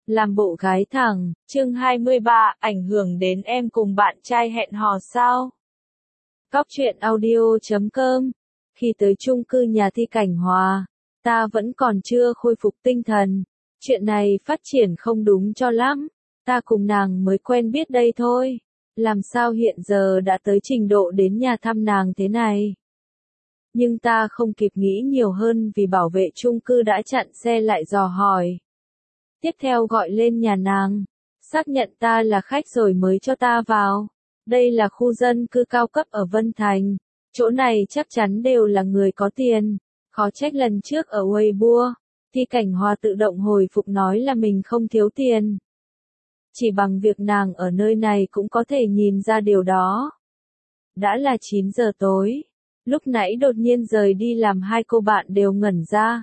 Làm bộ gái thẳng, chương 23, ảnh hưởng đến em cùng bạn trai hẹn hò sao? Cóc truyện audio.com. Khi tới chung cư nhà Thi Cảnh Hòa, ta vẫn còn chưa khôi phục tinh thần. Chuyện này phát triển không đúng cho lắm. Ta cùng nàng mới quen biết đây thôi. Làm sao hiện giờ đã tới trình độ đến nhà thăm nàng thế này? Nhưng ta không kịp nghĩ nhiều hơn vì bảo vệ chung cư đã chặn xe lại dò hỏi. Tiếp theo gọi lên nhà nàng, xác nhận ta là khách rồi mới cho ta vào. Đây là khu dân cư cao cấp ở Vân Thành. Chỗ này chắc chắn đều là người có tiền. Khó trách lần trước ở Weibo, Thi Cảnh Hòa tự động hồi phục nói là mình không thiếu tiền. Chỉ bằng việc nàng ở nơi này cũng có thể nhìn ra điều đó. Đã là 9 giờ tối. Lúc nãy đột nhiên rời đi làm hai cô bạn đều ngẩn ra.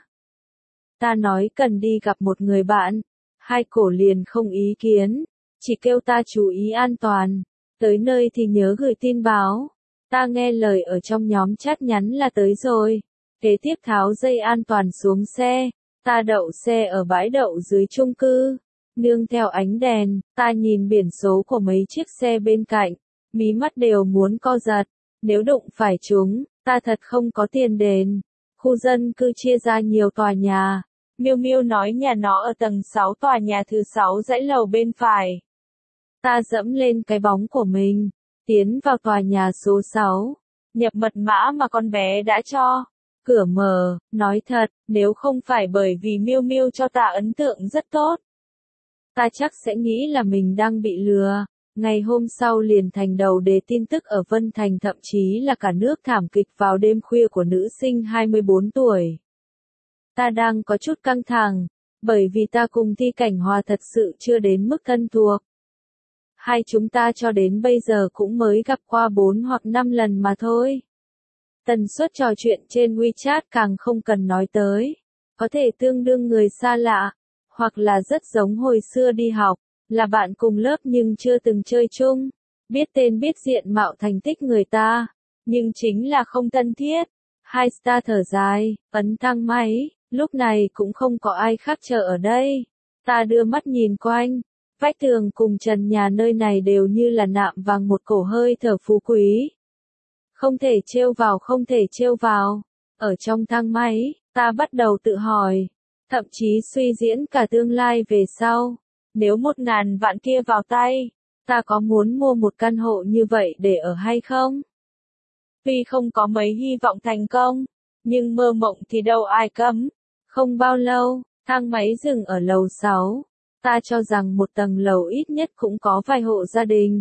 Ta nói cần đi gặp một người bạn. Hai cổ liền không ý kiến. Chỉ kêu ta chú ý an toàn. Tới nơi thì nhớ gửi tin báo. Ta nghe lời ở trong nhóm chat nhắn là tới rồi. Kế tiếp tháo dây an toàn xuống xe. Ta đậu xe ở bãi đậu dưới chung cư. Nương theo ánh đèn, ta nhìn biển số của mấy chiếc xe bên cạnh. Mí mắt đều muốn co giật. Nếu đụng phải chúng, ta thật không có tiền đền. Khu dân cư chia ra nhiều tòa nhà. Miêu Miêu nói nhà nó ở tầng 6 tòa nhà thứ 6 dãy lầu bên phải. Ta dẫm lên cái bóng của mình, tiến vào tòa nhà số 6, nhập mật mã mà con bé đã cho. Cửa mở, nói thật, nếu không phải bởi vì Miêu Miêu cho ta ấn tượng rất tốt, ta chắc sẽ nghĩ là mình đang bị lừa. Ngày hôm sau liền thành đầu đề tin tức ở Vân Thành, thậm chí là cả nước thảm kịch vào đêm khuya của nữ sinh 24 tuổi. Ta đang có chút căng thẳng, bởi vì ta cùng Thi Cảnh Hòa thật sự chưa đến mức thân thuộc. Hai chúng ta cho đến bây giờ cũng mới gặp qua 4 hoặc 5 lần mà thôi. Tần suất trò chuyện trên WeChat càng không cần nói tới. Có thể tương đương người xa lạ, hoặc là rất giống hồi xưa đi học, là bạn cùng lớp nhưng chưa từng chơi chung. Biết tên biết diện mạo thành tích người ta, nhưng chính là không thân thiết. Hai star thở dài, ấn thang máy. Lúc này cũng không có ai khác chờ ở đây. Ta đưa mắt nhìn quanh. Vách tường cùng trần nhà nơi này đều như là nạm vàng, một cổ hơi thở phú quý. Không thể trêu vào, không thể trêu vào. Ở trong thang máy, ta bắt đầu tự hỏi. Thậm chí suy diễn cả tương lai về sau. Nếu 1.000 vạn kia vào tay, ta có muốn mua một căn hộ như vậy để ở hay không? Tuy không có mấy hy vọng thành công, nhưng mơ mộng thì đâu ai cấm. Không bao lâu, thang máy dừng ở lầu 6. Ta cho rằng một tầng lầu ít nhất cũng có vài hộ gia đình.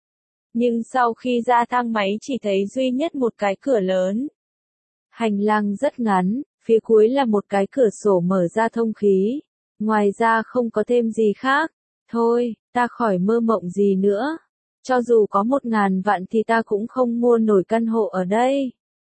Nhưng sau khi ra thang máy chỉ thấy duy nhất một cái cửa lớn. Hành lang rất ngắn, phía cuối là một cái cửa sổ mở ra thông khí. Ngoài ra không có thêm gì khác. Thôi, ta khỏi mơ mộng gì nữa. Cho dù có 1.000 vạn thì ta cũng không mua nổi căn hộ ở đây.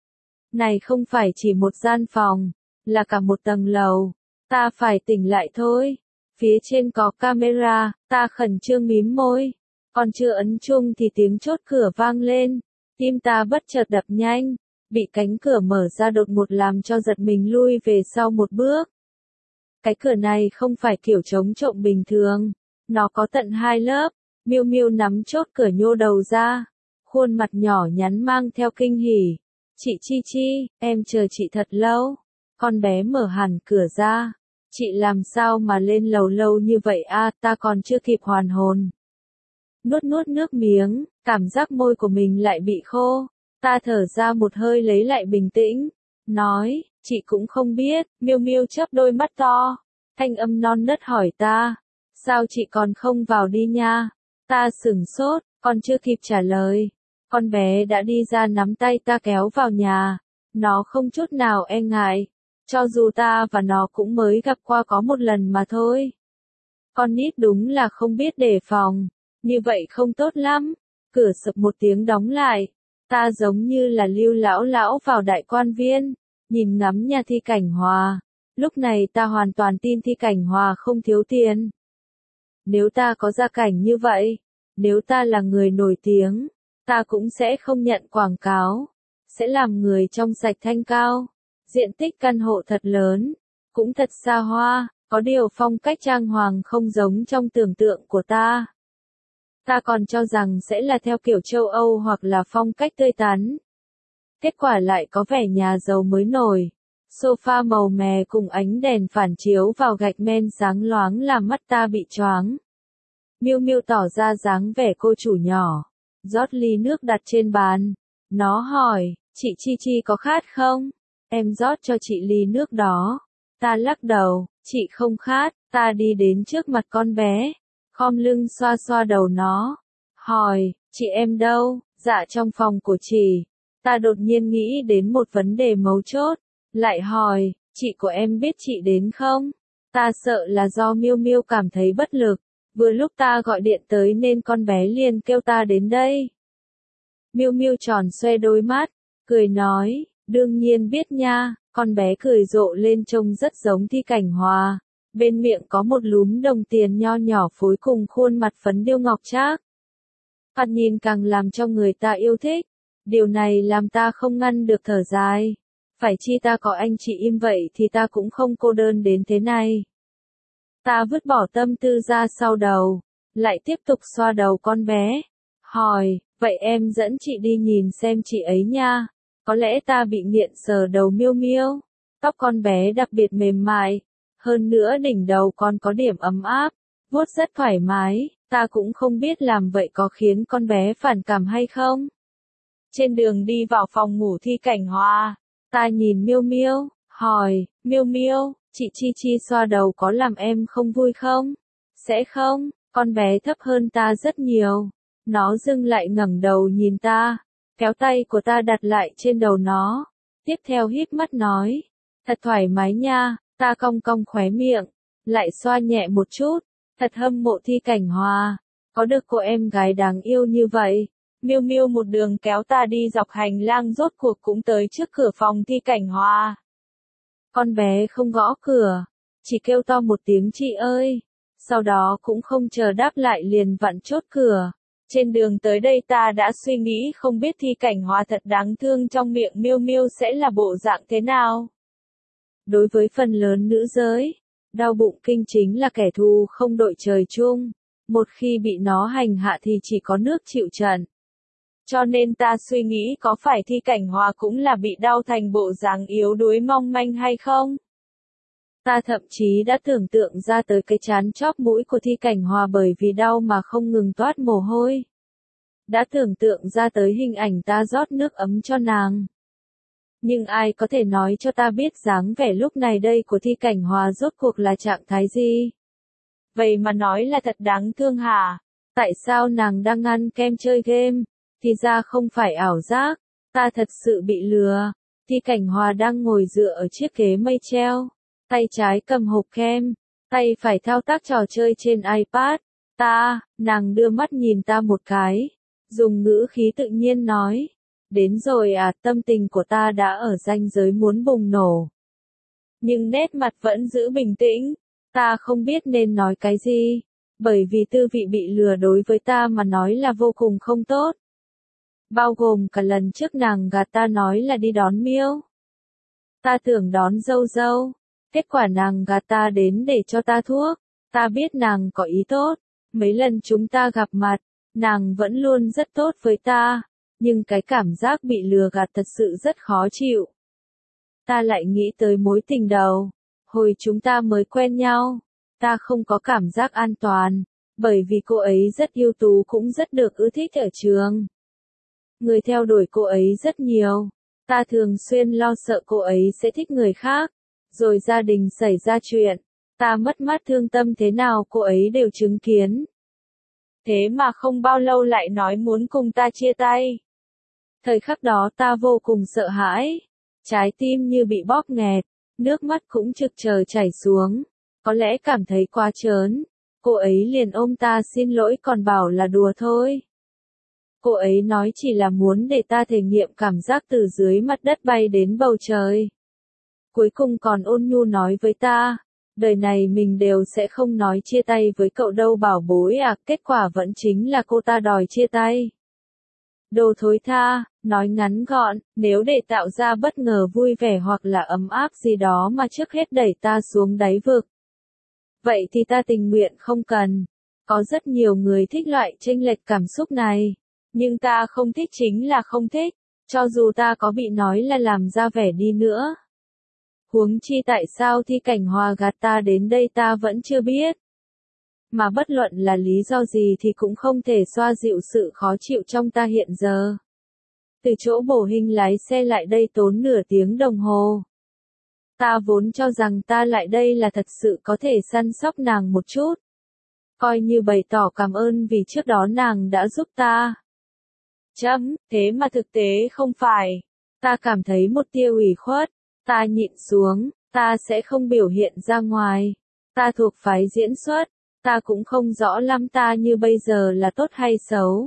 Này không phải chỉ một gian phòng, là cả một tầng lầu. Ta phải tỉnh lại thôi. Phía trên có camera, ta khẩn trương mím môi. Còn chưa ấn chuông thì tiếng chốt cửa vang lên. Tim ta bất chợt đập nhanh. Bị cánh cửa mở ra đột ngột làm cho giật mình lui về sau một bước. Cái cửa này không phải kiểu chống trộm bình thường. Nó có tận 2 lớp. Miêu Miêu nắm chốt cửa nhô đầu ra. Khuôn mặt nhỏ nhắn mang theo kinh hỉ. Chị Chi Chi, em chờ chị thật lâu. Con bé mở hẳn cửa ra. Chị làm sao mà lên lầu lâu như vậy a? Ta còn chưa kịp hoàn hồn. Nuốt nuốt nước miếng, cảm giác môi của mình lại bị khô. Ta thở ra một hơi lấy lại bình tĩnh. Nói, chị cũng không biết. Miêu Miêu chớp đôi mắt to. Thanh âm non nớt hỏi ta. Sao chị còn không vào đi nha? Ta sửng sốt, còn chưa kịp trả lời. Con bé đã đi ra nắm tay ta kéo vào nhà. Nó không chút nào e ngại. Cho dù ta và nó cũng mới gặp qua có một lần mà thôi. Con nít đúng là không biết đề phòng. Như vậy không tốt lắm. Cửa sập một tiếng đóng lại. Ta giống như là Lưu lão vào đại quan viên. Nhìn ngắm nhà Thi Cảnh Hòa. Lúc này ta hoàn toàn tin Thi Cảnh Hòa không thiếu tiền. Nếu ta có gia cảnh như vậy, nếu ta là người nổi tiếng, ta cũng sẽ không nhận quảng cáo. Sẽ làm người trong sạch thanh cao. Diện tích căn hộ thật lớn, cũng thật xa hoa, Có điều phong cách trang hoàng không giống trong tưởng tượng của ta. Ta còn cho rằng sẽ là theo kiểu châu Âu hoặc là phong cách tươi tắn. Kết quả lại có vẻ nhà giàu mới nổi. Sofa màu mè cùng ánh đèn phản chiếu vào gạch men sáng loáng làm mắt ta bị choáng. Miu Miu tỏ ra dáng vẻ cô chủ nhỏ, rót ly nước đặt trên bàn. Nó hỏi, chị Chi Chi có khát không? Em rót cho chị ly nước đó. Ta lắc đầu, chị không khát. Ta đi đến trước mặt con bé, khom lưng xoa xoa đầu nó. Hỏi, chị em đâu? Dạ trong phòng của chị. Ta đột nhiên nghĩ đến một vấn đề mấu chốt. Lại hỏi, chị của em biết chị đến không? Ta sợ là do Miu Miu cảm thấy bất lực. Vừa lúc ta gọi điện tới nên con bé liền kêu ta đến đây. Miu Miu tròn xoe đôi mắt, cười nói, đương nhiên biết nha. Con bé cười rộ lên trông rất giống Thi Cảnh Hòa. Bên miệng có một lúm đồng tiền nho nhỏ phối cùng khuôn mặt phấn điêu ngọc trác. Thoạt nhìn càng làm cho người ta yêu thích. Điều này làm ta không ngăn được thở dài. Phải chi ta có anh chị im vậy thì ta cũng không cô đơn đến thế này. Ta vứt bỏ tâm tư ra sau đầu, lại tiếp tục xoa đầu con bé. Hỏi, vậy em dẫn chị đi nhìn xem chị ấy nha. Có lẽ ta bị nghiện sờ đầu Miu Miu. Tóc con bé đặc biệt mềm mại. Hơn nữa đỉnh đầu còn có điểm ấm áp. Vuốt rất thoải mái. Ta cũng không biết làm vậy có khiến con bé phản cảm hay không. Trên đường đi vào phòng ngủ Thi Cảnh Hòa, ta nhìn Miu Miu, hỏi, Miu Miu, chị Chi Chi xoa đầu có làm em không vui không? Sẽ không, con bé thấp hơn ta rất nhiều. Nó dừng lại ngẩng đầu nhìn ta, kéo tay của ta đặt lại trên đầu nó. Tiếp theo híp mắt nói, thật thoải mái nha. Ta cong cong khóe miệng, lại xoa nhẹ một chút. Thật hâm mộ Thi Cảnh Hòa, có được cô em gái đáng yêu như vậy. Miu Miu một đường kéo ta đi dọc hành lang rốt cuộc cũng tới trước cửa phòng Thi Cảnh Hòa. Con bé không gõ cửa, chỉ kêu to một tiếng chị ơi. Sau đó cũng không chờ đáp lại liền vặn chốt cửa. Trên đường tới đây ta đã suy nghĩ không biết Thi Cảnh Hòa thật đáng thương trong miệng Miu Miu sẽ là bộ dạng thế nào. Đối với phần lớn nữ giới, đau bụng kinh chính là kẻ thù không đội trời chung. Một khi bị nó hành hạ thì chỉ có nước chịu trận. Cho nên ta suy nghĩ có phải Thi Cảnh Hòa cũng là bị đau thành bộ dáng yếu đuối mong manh hay không? Ta thậm chí đã tưởng tượng ra tới cái trán chóp mũi của Thi Cảnh Hòa bởi vì đau mà không ngừng toát mồ hôi. Đã tưởng tượng ra tới hình ảnh ta rót nước ấm cho nàng. Nhưng ai có thể nói cho ta biết dáng vẻ lúc này đây của Thi Cảnh Hòa rốt cuộc là trạng thái gì? Vậy mà nói là thật đáng thương hả? Tại sao nàng đang ăn kem chơi game? Thì ra không phải ảo giác, ta thật sự bị lừa. Thi Cảnh Hòa đang ngồi dựa ở chiếc ghế mây treo, tay trái cầm hộp kem, tay phải thao tác trò chơi trên iPad. Nàng đưa mắt nhìn ta một cái, dùng ngữ khí tự nhiên nói, đến rồi à, tâm tình của ta đã ở ranh giới muốn bùng nổ. Nhưng nét mặt vẫn giữ bình tĩnh, ta không biết nên nói cái gì, bởi vì tư vị bị lừa đối với ta mà nói là vô cùng không tốt. Bao gồm cả lần trước nàng gạt ta nói là đi đón Miu. Ta tưởng đón dâu dâu, kết quả nàng gạt ta đến để cho ta thuốc. Ta biết nàng có ý tốt, mấy lần chúng ta gặp mặt, nàng vẫn luôn rất tốt với ta, nhưng cái cảm giác bị lừa gạt thật sự rất khó chịu. Ta lại nghĩ tới mối tình đầu, hồi chúng ta mới quen nhau, ta không có cảm giác an toàn, bởi vì cô ấy rất ưu tú cũng rất được ưa thích ở trường. Người theo đuổi cô ấy rất nhiều, ta thường xuyên lo sợ cô ấy sẽ thích người khác, rồi gia đình xảy ra chuyện, ta mất mát thương tâm thế nào cô ấy đều chứng kiến. Thế mà không bao lâu lại nói muốn cùng ta chia tay. Thời khắc đó ta vô cùng sợ hãi, trái tim như bị bóp nghẹt, nước mắt cũng trực chờ chảy xuống, có lẽ cảm thấy quá trớn, cô ấy liền ôm ta xin lỗi còn bảo là đùa thôi. Cô ấy nói chỉ là muốn để ta thể nghiệm cảm giác từ dưới mặt đất bay đến bầu trời. Cuối cùng còn ôn nhu nói với ta, đời này mình đều sẽ không nói chia tay với cậu đâu bảo bối à, kết quả vẫn chính là cô ta đòi chia tay. Đồ thối tha, nói ngắn gọn, nếu để tạo ra bất ngờ vui vẻ hoặc là ấm áp gì đó mà trước hết đẩy ta xuống đáy vực. Vậy thì ta tình nguyện không cần. Có rất nhiều người thích loại chênh lệch cảm xúc này. Nhưng ta không thích chính là không thích. Cho dù ta có bị nói là làm ra vẻ đi nữa. Huống chi tại sao Thi Cảnh Hòa gạt ta đến đây ta vẫn chưa biết. Mà bất luận là lý do gì thì cũng không thể xoa dịu sự khó chịu trong ta hiện giờ. Từ chỗ Bổ Hình lái xe lại đây tốn nửa tiếng đồng hồ. Ta vốn cho rằng ta lại đây là thật sự có thể săn sóc nàng một chút. Coi như bày tỏ cảm ơn vì trước đó nàng đã giúp ta. Thế mà thực tế không phải. Ta cảm thấy một tia ủy khuất. Ta nhịn xuống, ta sẽ không biểu hiện ra ngoài. Ta thuộc phái diễn xuất. Ta cũng không rõ lắm ta như bây giờ là tốt hay xấu.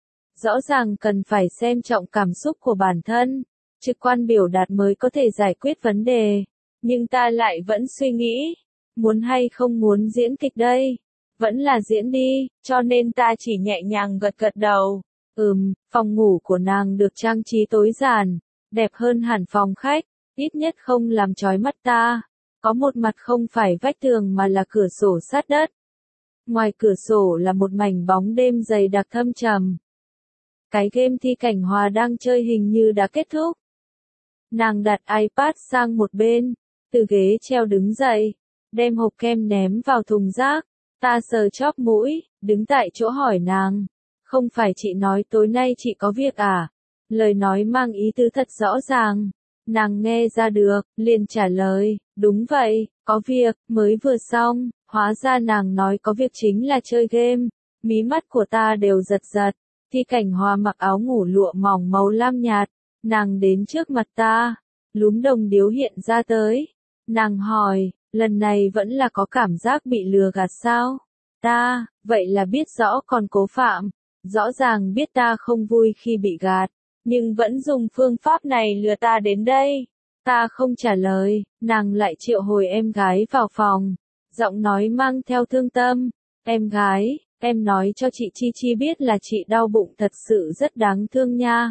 Rõ ràng cần phải xem trọng cảm xúc của bản thân. Trực quan biểu đạt mới có thể giải quyết vấn đề. Nhưng ta lại vẫn suy nghĩ. Muốn hay không muốn diễn kịch đây? Vẫn là diễn đi, cho nên ta chỉ nhẹ nhàng gật gật đầu. Phòng ngủ của nàng được trang trí tối giản, đẹp hơn hẳn phòng khách, ít nhất không làm chói mắt ta. Có một mặt không phải vách tường mà là cửa sổ sát đất. Ngoài cửa sổ là một mảnh bóng đêm dày đặc thâm trầm. Cái game Thi Cảnh Hòa đang chơi hình như đã kết thúc. Nàng đặt iPad sang một bên, từ ghế treo đứng dậy, đem hộp kem ném vào thùng rác. Ta sờ chóp mũi, đứng tại chỗ hỏi nàng. Không phải chị nói tối nay chị có việc à? Lời nói mang ý tứ thật rõ ràng. Nàng nghe ra được, liền trả lời, đúng vậy, có việc, mới vừa xong. Hóa ra nàng nói có việc chính là chơi game. Mí mắt của ta đều giật giật. Thi Cảnh Hòa mặc áo ngủ lụa mỏng màu lam nhạt. Nàng đến trước mặt ta. Lúm đồng điếu hiện ra tới. Nàng hỏi, lần này vẫn là có cảm giác bị lừa gạt sao? Ta, vậy là biết rõ còn cố phạm. Rõ ràng biết ta không vui khi bị gạt. Nhưng vẫn dùng phương pháp này lừa ta đến đây. Ta không trả lời, nàng lại triệu hồi em gái vào phòng. Giọng nói mang theo thương tâm. Em gái, em nói cho chị Chi Chi biết là chị đau bụng thật sự rất đáng thương nha.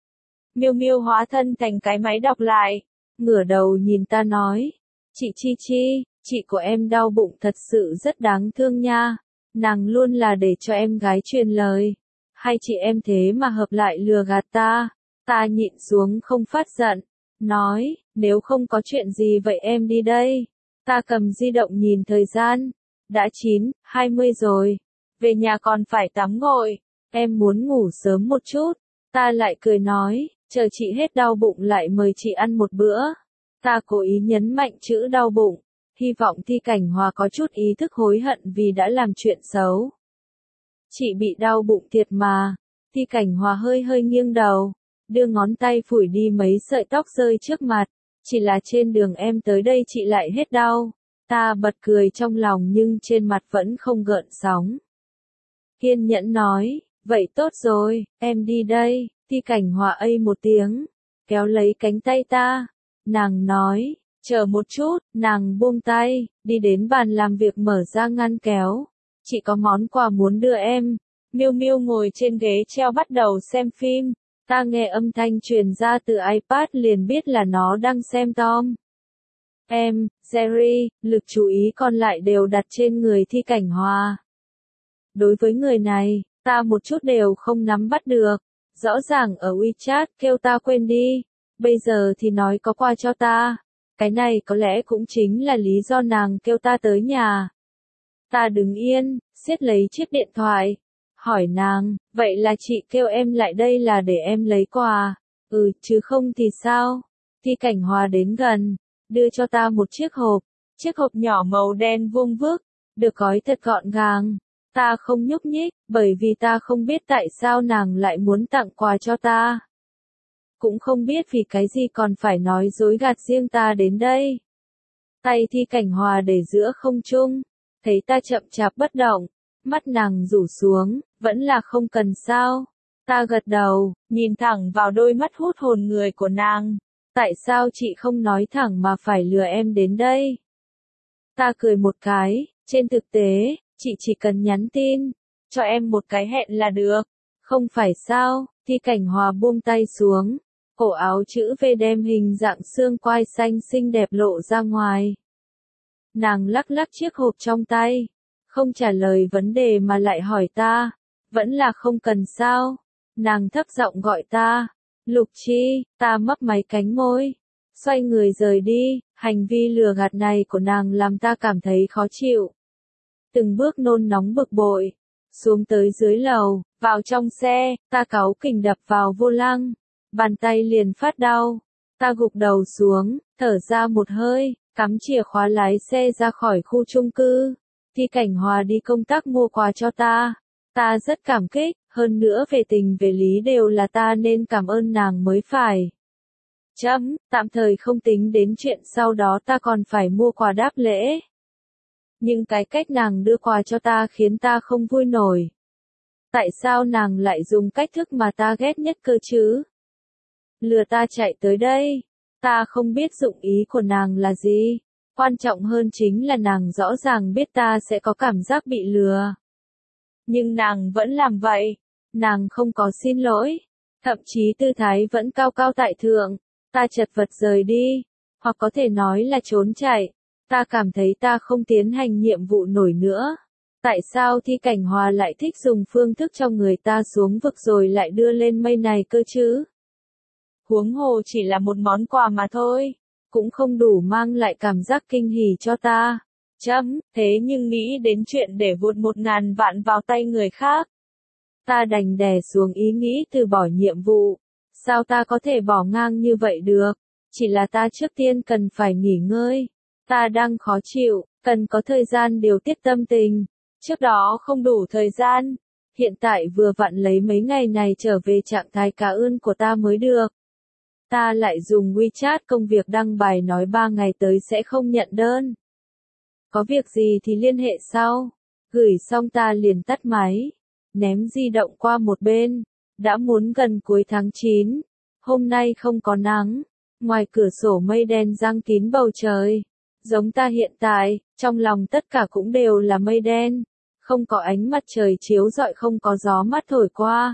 Miêu Miêu hóa thân thành cái máy đọc lại. Ngửa đầu nhìn ta nói. Chị Chi Chi, chị của em đau bụng thật sự rất đáng thương nha. Nàng luôn là để cho em gái truyền lời. Hay chị em thế mà hợp lại lừa gạt ta. Ta nhịn xuống không phát giận. Nói, nếu không có chuyện gì vậy em đi đây. Ta cầm di động nhìn thời gian. Đã 9:20 rồi. Về nhà còn phải tắm gội. Em muốn ngủ sớm một chút. Ta lại cười nói, chờ chị hết đau bụng lại mời chị ăn một bữa. Ta cố ý nhấn mạnh chữ đau bụng. Hy vọng Thi Cảnh Hòa có chút ý thức hối hận vì đã làm chuyện xấu. Chị bị đau bụng thiệt mà. Thi Cảnh Hòa hơi hơi nghiêng đầu. Đưa ngón tay phủi đi mấy sợi tóc rơi trước mặt. Chỉ là trên đường em tới đây chị lại hết đau. Ta bật cười trong lòng nhưng trên mặt vẫn không gợn sóng. Kiên nhẫn nói, vậy tốt rồi, em đi đây. Thi Cảnh Hòa ây một tiếng, kéo lấy cánh tay ta. Nàng nói, chờ một chút, nàng buông tay, đi đến bàn làm việc mở ra ngăn kéo. Chị có món quà muốn đưa em. Miêu Miêu ngồi trên ghế treo bắt đầu xem phim. Ta nghe âm thanh truyền ra từ iPad liền biết là nó đang xem Tom. Jerry, lực chú ý còn lại đều đặt trên người Thi Cảnh Hòa. Đối với người này, ta một chút đều không nắm bắt được. Rõ ràng ở WeChat kêu ta quên đi. Bây giờ thì nói có quà cho ta. Cái này có lẽ cũng chính là lý do nàng kêu ta tới nhà. Ta đứng yên, siết lấy chiếc điện thoại. Hỏi nàng, vậy là chị kêu em lại đây là để em lấy quà. Chứ không thì sao? Thi Cảnh Hòa đến gần, đưa cho ta một chiếc hộp. Chiếc hộp nhỏ màu đen vuông vức, được gói thật gọn gàng. Ta không nhúc nhích, bởi vì ta không biết tại sao nàng lại muốn tặng quà cho ta. Cũng không biết vì cái gì còn phải nói dối gạt riêng ta đến đây. Tay Thi Cảnh Hòa để giữa không trung, thấy ta chậm chạp bất động, mắt nàng rủ xuống, vẫn là không cần sao. Ta gật đầu, nhìn thẳng vào đôi mắt hút hồn người của nàng. Tại sao chị không nói thẳng mà phải lừa em đến đây? Ta cười một cái, trên thực tế, chị chỉ cần nhắn tin, cho em một cái hẹn là được. Không phải sao? Thi Cảnh Hòa buông tay xuống, cổ áo chữ V đem hình dạng xương quai xanh xinh đẹp lộ ra ngoài. Nàng lắc lắc chiếc hộp trong tay, không trả lời vấn đề mà lại hỏi ta, vẫn là không cần sao? Nàng thấp giọng gọi ta, Lục Chi, ta mấp máy cánh môi, xoay người rời đi, hành vi lừa gạt này của nàng làm ta cảm thấy khó chịu. Từng bước nôn nóng bực bội, xuống tới dưới lầu, vào trong xe, ta cáu kỉnh đập vào vô lăng, bàn tay liền phát đau, ta gục đầu xuống, thở ra một hơi, cắm chìa khóa lái xe ra khỏi khu chung cư. Thi Cảnh Hòa đi công tác mua quà cho ta. Ta rất cảm kích, hơn nữa về tình về lý đều là ta nên cảm ơn nàng mới phải. Tạm thời không tính đến chuyện sau đó ta còn phải mua quà đáp lễ. Nhưng cái cách nàng đưa quà cho ta khiến ta không vui nổi. Tại sao nàng lại dùng cách thức mà ta ghét nhất cơ chứ? Lừa ta chạy tới đây. Ta không biết dụng ý của nàng là gì. Quan trọng hơn chính là nàng rõ ràng biết ta sẽ có cảm giác bị lừa. Nhưng nàng vẫn làm vậy. Nàng không có xin lỗi. Thậm chí tư thái vẫn cao cao tại thượng. Ta chật vật rời đi. Hoặc có thể nói là trốn chạy. Ta cảm thấy ta không tiến hành nhiệm vụ nổi nữa. Tại sao Thi Cảnh Hòa lại thích dùng phương thức cho người ta xuống vực rồi lại đưa lên mây này cơ chứ? Huống hồ chỉ là một món quà mà thôi. Cũng không đủ mang lại cảm giác kinh hỉ cho ta. Thế nhưng nghĩ đến chuyện để vụt 1.000 vạn vào tay người khác. Ta đành đè xuống ý nghĩ từ bỏ nhiệm vụ. Sao ta có thể bỏ ngang như vậy được? Chỉ là ta trước tiên cần phải nghỉ ngơi. Ta đang khó chịu, cần có thời gian điều tiết tâm tình. Trước đó không đủ thời gian. Hiện tại vừa vặn lấy mấy ngày này trở về trạng thái cá ươn của ta mới được. Ta lại dùng WeChat công việc đăng bài nói 3 ngày tới sẽ không nhận đơn. Có việc gì thì liên hệ sau. Gửi xong ta liền tắt máy. Ném di động qua một bên. Đã muốn gần cuối tháng 9. Hôm nay không có nắng. Ngoài cửa sổ mây đen giăng kín bầu trời. Giống ta hiện tại, trong lòng tất cả cũng đều là mây đen. Không có ánh mặt trời chiếu rọi, không có gió mát thổi qua.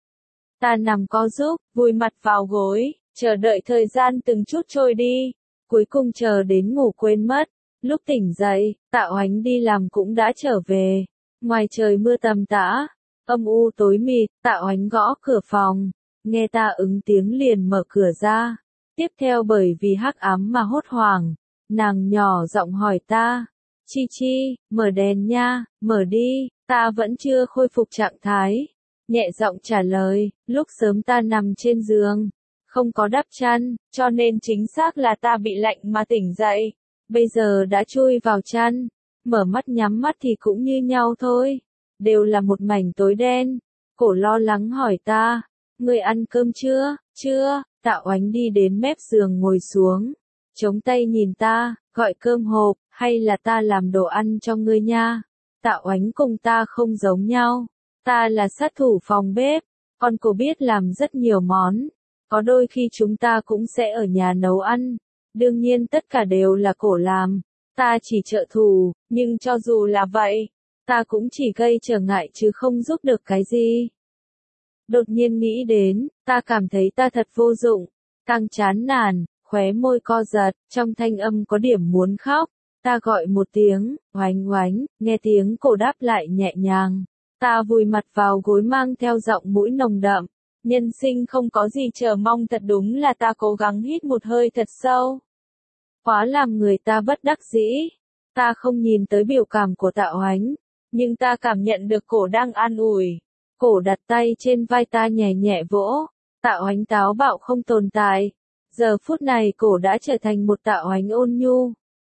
Ta nằm co rúm, vùi mặt vào gối, chờ đợi thời gian từng chút trôi đi. Cuối cùng chờ đến ngủ quên mất. Lúc tỉnh dậy, Tạo Ánh đi làm cũng đã trở về. Ngoài trời mưa tầm tã, âm u tối mịt, Tạo Ánh gõ cửa phòng. Nghe ta ứng tiếng liền mở cửa ra. Tiếp theo bởi vì hắc ám mà hốt hoảng, nàng nhỏ giọng hỏi ta. Chi Chi, mở đèn nha, mở đi, ta vẫn chưa khôi phục trạng thái. Nhẹ giọng trả lời, lúc sớm ta nằm trên giường, không có đắp chăn, cho nên chính xác là ta bị lạnh mà tỉnh dậy. Bây giờ đã chui vào chăn, mở mắt nhắm mắt thì cũng như nhau thôi. Đều là một mảnh tối đen. Cổ lo lắng hỏi ta, ngươi ăn cơm chưa? Chưa. Tạo Ánh đi đến mép giường ngồi xuống, chống tay nhìn ta, gọi cơm hộp, hay là ta làm đồ ăn cho ngươi nha. Tạo Ánh cùng ta không giống nhau. Ta là sát thủ phòng bếp, còn cô biết làm rất nhiều món. Có đôi khi chúng ta cũng sẽ ở nhà nấu ăn. Đương nhiên tất cả đều là cổ làm. Ta chỉ trợ thủ, nhưng cho dù là vậy, ta cũng chỉ gây trở ngại chứ không giúp được cái gì. Đột nhiên nghĩ đến, ta cảm thấy ta thật vô dụng, càng chán nản, khóe môi co giật, trong thanh âm có điểm muốn khóc. Ta gọi một tiếng, oánh oánh, nghe tiếng cổ đáp lại nhẹ nhàng. Ta vùi mặt vào gối mang theo giọng mũi nồng đậm. Nhân sinh không có gì chờ mong, thật đúng là ta cố gắng hít một hơi thật sâu. Quá làm người ta bất đắc dĩ. Ta không nhìn tới biểu cảm của Tạo Ánh, nhưng ta cảm nhận được cổ đang an ủi. Cổ đặt tay trên vai ta nhẹ nhẹ vỗ. Tạo Ánh táo bạo không tồn tại. Giờ phút này cổ đã trở thành một Tạo Ánh ôn nhu.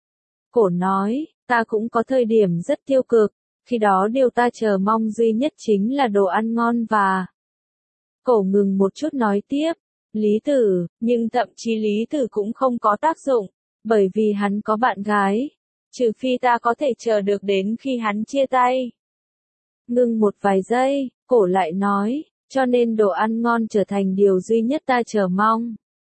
Cổ nói, ta cũng có thời điểm rất tiêu cực. Khi đó điều ta chờ mong duy nhất chính là đồ ăn ngon và... Cổ ngừng một chút nói tiếp. Lý Tử, nhưng thậm chí Lý Tử cũng không có tác dụng. Bởi vì hắn có bạn gái. Trừ phi ta có thể chờ được đến khi hắn chia tay. Ngừng một vài giây, cổ lại nói, cho nên đồ ăn ngon trở thành điều duy nhất ta chờ mong.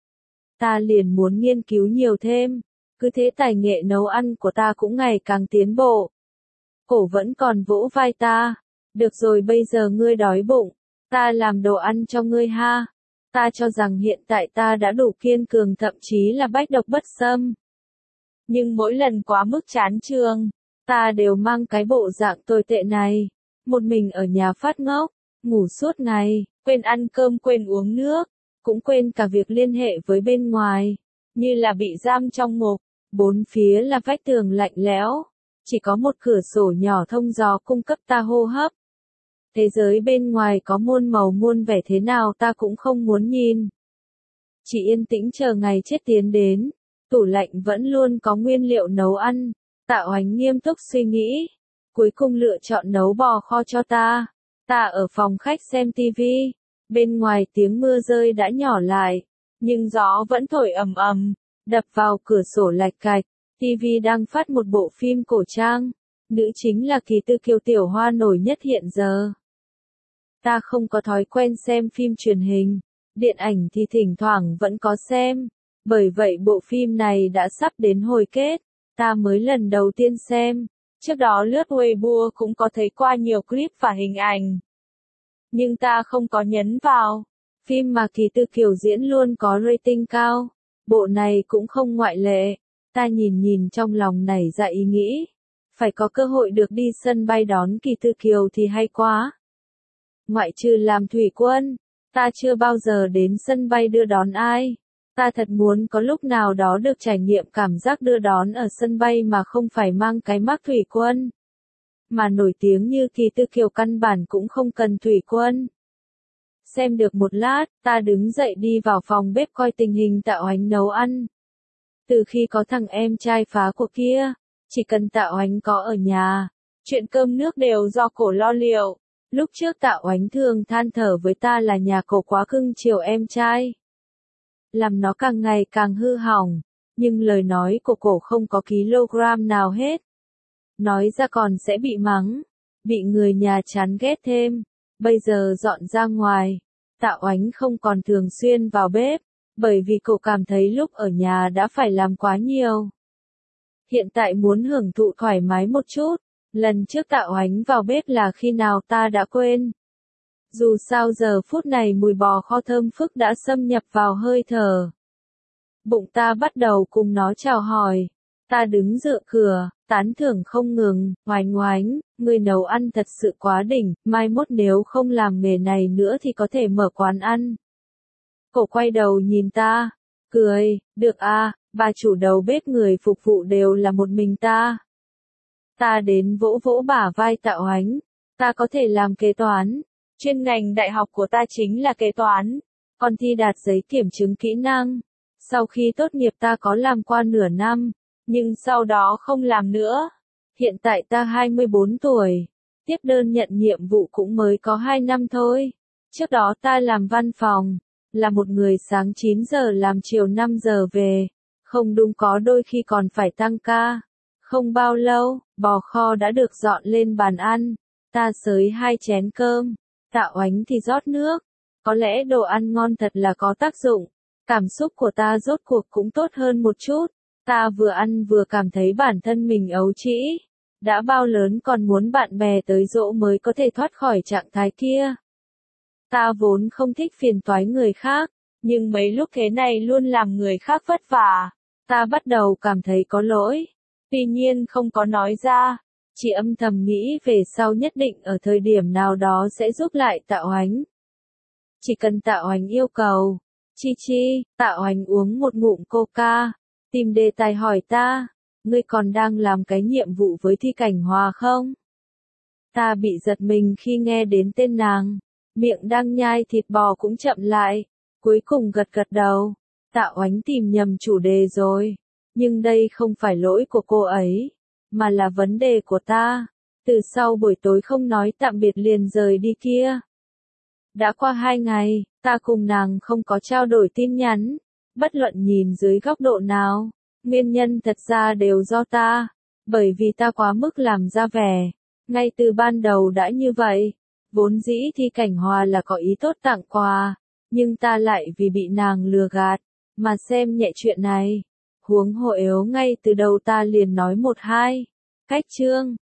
Ta liền muốn nghiên cứu nhiều thêm. Cứ thế tài nghệ nấu ăn của ta cũng ngày càng tiến bộ. Cổ vẫn còn vỗ vai ta. Được rồi, bây giờ ngươi đói bụng. Ta làm đồ ăn cho ngươi ha. Ta cho rằng hiện tại ta đã đủ kiên cường, thậm chí là bách độc bất xâm. Nhưng mỗi lần quá mức chán trường, ta đều mang cái bộ dạng tồi tệ này. Một mình ở nhà phát ngốc, ngủ suốt ngày, quên ăn cơm quên uống nước, cũng quên cả việc liên hệ với bên ngoài. Như là bị giam trong ngục, bốn phía là vách tường lạnh lẽo. Chỉ có một cửa sổ nhỏ thông gió cung cấp ta hô hấp. Thế giới bên ngoài có muôn màu muôn vẻ thế nào ta cũng không muốn nhìn. Chỉ yên tĩnh chờ ngày chết tiến đến. Tủ lạnh vẫn luôn có nguyên liệu nấu ăn. Tạo Ánh nghiêm túc suy nghĩ. Cuối cùng lựa chọn nấu bò kho cho ta. Ta ở phòng khách xem tivi. Bên ngoài tiếng mưa rơi đã nhỏ lại. Nhưng gió vẫn thổi ầm ầm. Đập vào cửa sổ lạch cạch. tivi đang phát một bộ phim cổ trang. Nữ chính là Kỳ Tư Kiều tiểu hoa nổi nhất hiện giờ. Ta không có thói quen xem phim truyền hình. Điện ảnh thì thỉnh thoảng vẫn có xem. Bởi vậy bộ phim này đã sắp đến hồi kết. Ta mới lần đầu tiên xem. Trước đó lướt Weibo cũng có thấy qua nhiều clip và hình ảnh. Nhưng ta không có nhấn vào. Phim mà Kỳ Tư Kiều diễn luôn có rating cao. Bộ này cũng không ngoại lệ. Ta nhìn trong lòng nảy ra ý nghĩ. Phải có cơ hội được đi sân bay đón Kỳ Tư Kiều thì hay quá. Ngoại trừ làm thủy quân, ta chưa bao giờ đến sân bay đưa đón ai. Ta thật muốn có lúc nào đó được trải nghiệm cảm giác đưa đón ở sân bay mà không phải mang cái mác thủy quân. Mà nổi tiếng như Kỳ Tư Kiều căn bản cũng không cần thủy quân. Xem được một lát, ta đứng dậy đi vào phòng bếp coi tình hình Tạo Ánh nấu ăn. Từ khi có thằng em trai phá của kia, chỉ cần Tạo Ánh có ở nhà, chuyện cơm nước đều do cổ lo liệu. Lúc trước Tạo Ánh thường than thở với ta là nhà cổ quá cưng chiều em trai. Làm nó càng ngày càng hư hỏng, nhưng lời nói của cổ không có kg nào hết. Nói ra còn sẽ bị mắng, bị người nhà chán ghét thêm. Bây giờ dọn ra ngoài, Tạo Ánh không còn thường xuyên vào bếp, bởi vì cậu cảm thấy lúc ở nhà đã phải làm quá nhiều. Hiện tại muốn hưởng thụ thoải mái một chút, lần trước Tạo Ánh vào bếp là khi nào ta đã quên. Dù sao giờ phút này mùi bò kho thơm phức đã xâm nhập vào hơi thở. Bụng ta bắt đầu cùng nó chào hỏi. Ta đứng dựa cửa, tán thưởng không ngừng, oánh oánh, người nấu ăn thật sự quá đỉnh, mai mốt nếu không làm nghề này nữa thì có thể mở quán ăn. Cổ quay đầu nhìn ta, cười, được à, bà chủ đầu bếp người phục vụ đều là một mình ta. Ta đến vỗ vỗ bả vai Tạo Ánh, ta có thể làm kế toán. Chuyên ngành đại học của ta chính là kế toán, còn thi đạt giấy kiểm chứng kỹ năng. Sau khi tốt nghiệp ta có làm qua nửa năm, nhưng sau đó không làm nữa. Hiện tại ta 24 tuổi, tiếp đơn nhận nhiệm vụ cũng mới có 2 năm thôi. Trước đó ta làm văn phòng, là một người sáng 9 giờ làm chiều 5 giờ về, không đúng có đôi khi còn phải tăng ca. Không bao lâu, bò kho đã được dọn lên bàn ăn, ta xới 2 chén cơm. Tạo Ánh thì rót nước. Có lẽ đồ ăn ngon thật là có tác dụng. Cảm xúc của ta rốt cuộc cũng tốt hơn một chút. Ta vừa ăn vừa cảm thấy bản thân mình ấu trĩ. Đã bao lớn còn muốn bạn bè tới dỗ mới có thể thoát khỏi trạng thái kia. Ta vốn không thích phiền toái người khác, nhưng mấy lúc thế này luôn làm người khác vất vả. Ta bắt đầu cảm thấy có lỗi. Tuy nhiên không có nói ra. Chỉ âm thầm nghĩ về sau nhất định ở thời điểm nào đó sẽ giúp lại Tạo Ánh. Chỉ cần Tạo Ánh yêu cầu. Chi, Tạo Ánh uống một ngụm coca, tìm đề tài hỏi ta, ngươi còn đang làm cái nhiệm vụ với Thi Cảnh Hòa không? Ta bị giật mình khi nghe đến tên nàng, miệng đang nhai thịt bò cũng chậm lại, cuối cùng gật đầu. Tạo Ánh tìm nhầm chủ đề rồi, nhưng đây không phải lỗi của cô ấy. Mà là vấn đề của ta. Từ sau buổi tối không nói tạm biệt liền rời đi kia. Đã qua 2 ngày, ta cùng nàng không có trao đổi tin nhắn. Bất luận nhìn dưới góc độ nào, nguyên nhân thật ra đều do ta. Bởi vì ta quá mức làm ra vẻ. Ngay từ ban đầu đã như vậy. Vốn dĩ Thi Cảnh Hòa là có ý tốt tặng quà. Nhưng ta lại vì bị nàng lừa gạt, mà xem nhẹ chuyện này. Huống hồ yếu ngay từ đầu ta liền nói 1-2. Cách chương